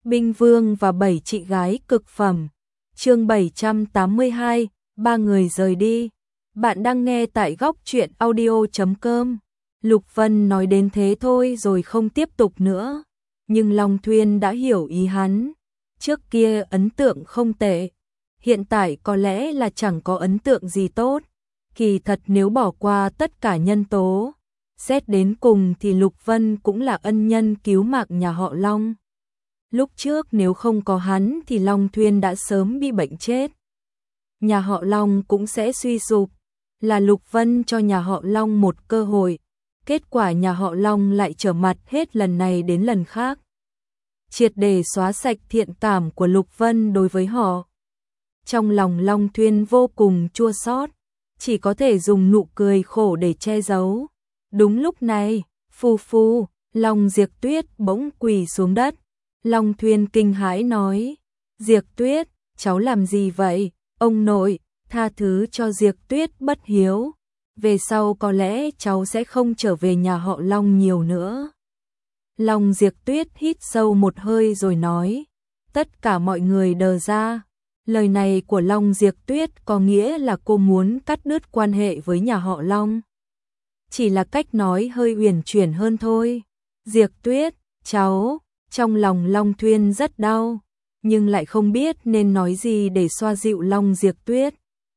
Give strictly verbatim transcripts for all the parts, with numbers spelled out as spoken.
Binh Vương và bảy chị gái cực phẩm. Chương bảy trăm tám mươi hai, ba người rời đi. Bạn đang nghe tại góc truyện audio chấm com. Lục Vân nói đến thế thôi rồi không tiếp tục nữa. Nhưng Long Thuyên đã hiểu ý hắn. Trước kia ấn tượng không tệ. Hiện tại có lẽ là chẳng có ấn tượng gì tốt. Kỳ thật nếu bỏ qua tất cả nhân tố, xét đến cùng thì Lục Vân cũng là ân nhân cứu mạng nhà họ Long. Lúc trước nếu không có hắn thì Long Thuyên đã sớm bị bệnh chết. Nhà họ Long cũng sẽ suy sụp. Là Lục Vân cho nhà họ Long một cơ hội. Kết quả nhà họ Long lại trở mặt hết lần này đến lần khác. Triệt để xóa sạch thiện cảm của Lục Vân đối với họ. Trong lòng Long Thuyên vô cùng chua xót, chỉ có thể dùng nụ cười khổ để che giấu. Đúng lúc này, phù phù, Long Diệp Tuyết bỗng quỳ xuống đất. Long Thuyên kinh hãi nói, Diệp Tuyết, cháu làm gì vậy? Ông nội, tha thứ cho Diệp Tuyết bất hiếu. Về sau có lẽ cháu sẽ không trở về nhà họ Long nhiều nữa. Long Diệp Tuyết hít sâu một hơi rồi nói, tất cả mọi người đờ ra. Lời này của Long Diệp Tuyết có nghĩa là cô muốn cắt đứt quan hệ với nhà họ Long. Chỉ là cách nói hơi uyển chuyển hơn thôi. Diệp Tuyết, cháu, trong lòng Long Thuyên rất đau, nhưng lại không biết nên nói gì để xoa dịu Long Diệp Tuyết.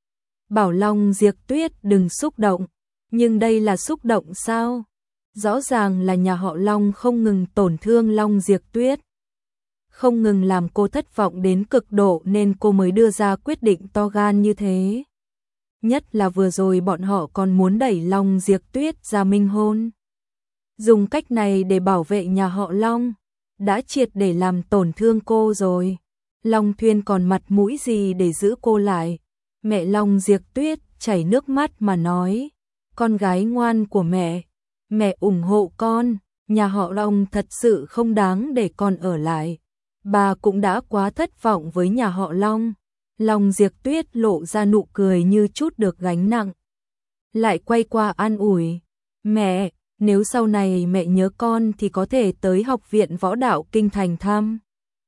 Bảo Long Diệp Tuyết đừng xúc động, nhưng đây là xúc động sao? Rõ ràng là nhà họ Long không ngừng tổn thương Long Diệp Tuyết. Không ngừng làm cô thất vọng đến cực độ nên cô mới đưa ra quyết định to gan như thế. Nhất là vừa rồi bọn họ còn muốn đẩy Long Diệp Tuyết ra minh hôn. Dùng cách này để bảo vệ nhà họ Long, đã triệt để làm tổn thương cô rồi. Long Thuyên còn mặt mũi gì để giữ cô lại. Mẹ Long Diệp Tuyết chảy nước mắt mà nói, con gái ngoan của mẹ, mẹ ủng hộ con, nhà họ Long thật sự không đáng để con ở lại. Bà cũng đã quá thất vọng với nhà họ Long. Long Diệp Tuyết lộ ra nụ cười như chút được gánh nặng. Lại quay qua an ủi, mẹ, nếu sau này mẹ nhớ con thì có thể tới học viện võ đạo Kinh Thành thăm.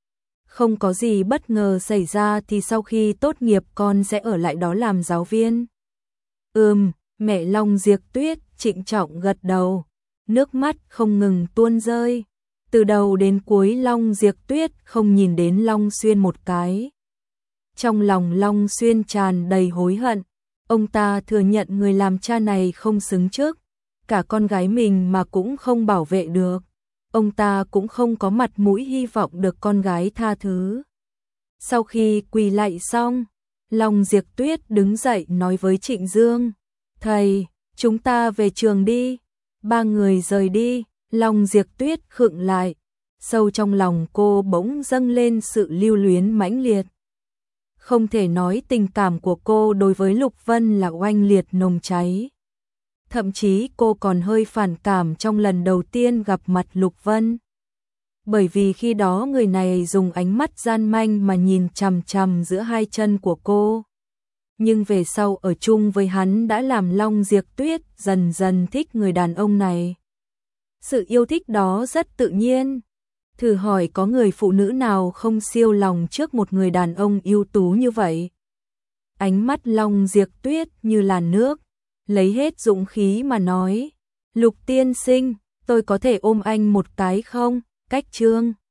Không có gì bất ngờ xảy ra thì sau khi tốt nghiệp con sẽ ở lại đó làm giáo viên. Ừm, mẹ Long Diệp Tuyết trịnh trọng gật đầu, nước mắt không ngừng tuôn rơi. Từ đầu đến cuối Long Diệp Tuyết không nhìn đến Long Xuyên một cái. Trong lòng Long Xuyên tràn đầy hối hận, ông ta thừa nhận người làm cha này không xứng trước, cả con gái mình mà cũng không bảo vệ được. Ông ta cũng không có mặt mũi hy vọng được con gái tha thứ. Sau khi quỳ lạy xong, Long Diệp Tuyết đứng dậy nói với Trịnh Dương, thầy, chúng ta về trường đi. Ba người rời đi, Long Diệp Tuyết khựng lại, sâu trong lòng cô bỗng dâng lên sự lưu luyến mãnh liệt. Không thể nói tình cảm của cô đối với Lục Vân là oanh liệt nồng cháy. Thậm chí cô còn hơi phản cảm trong lần đầu tiên gặp mặt Lục Vân. Bởi vì khi đó người này dùng ánh mắt gian manh mà nhìn chằm chằm giữa hai chân của cô. Nhưng về sau ở chung với hắn đã làm Long Diệp Tuyết dần dần thích người đàn ông này. Sự yêu thích đó rất tự nhiên. Thử hỏi có người phụ nữ nào không siêu lòng trước một người đàn ông ưu tú như vậy. Ánh mắt Long Diệp Tuyết như làn nước, lấy hết dũng khí mà nói, Lục tiên sinh, tôi có thể ôm anh một cái không? Cách chương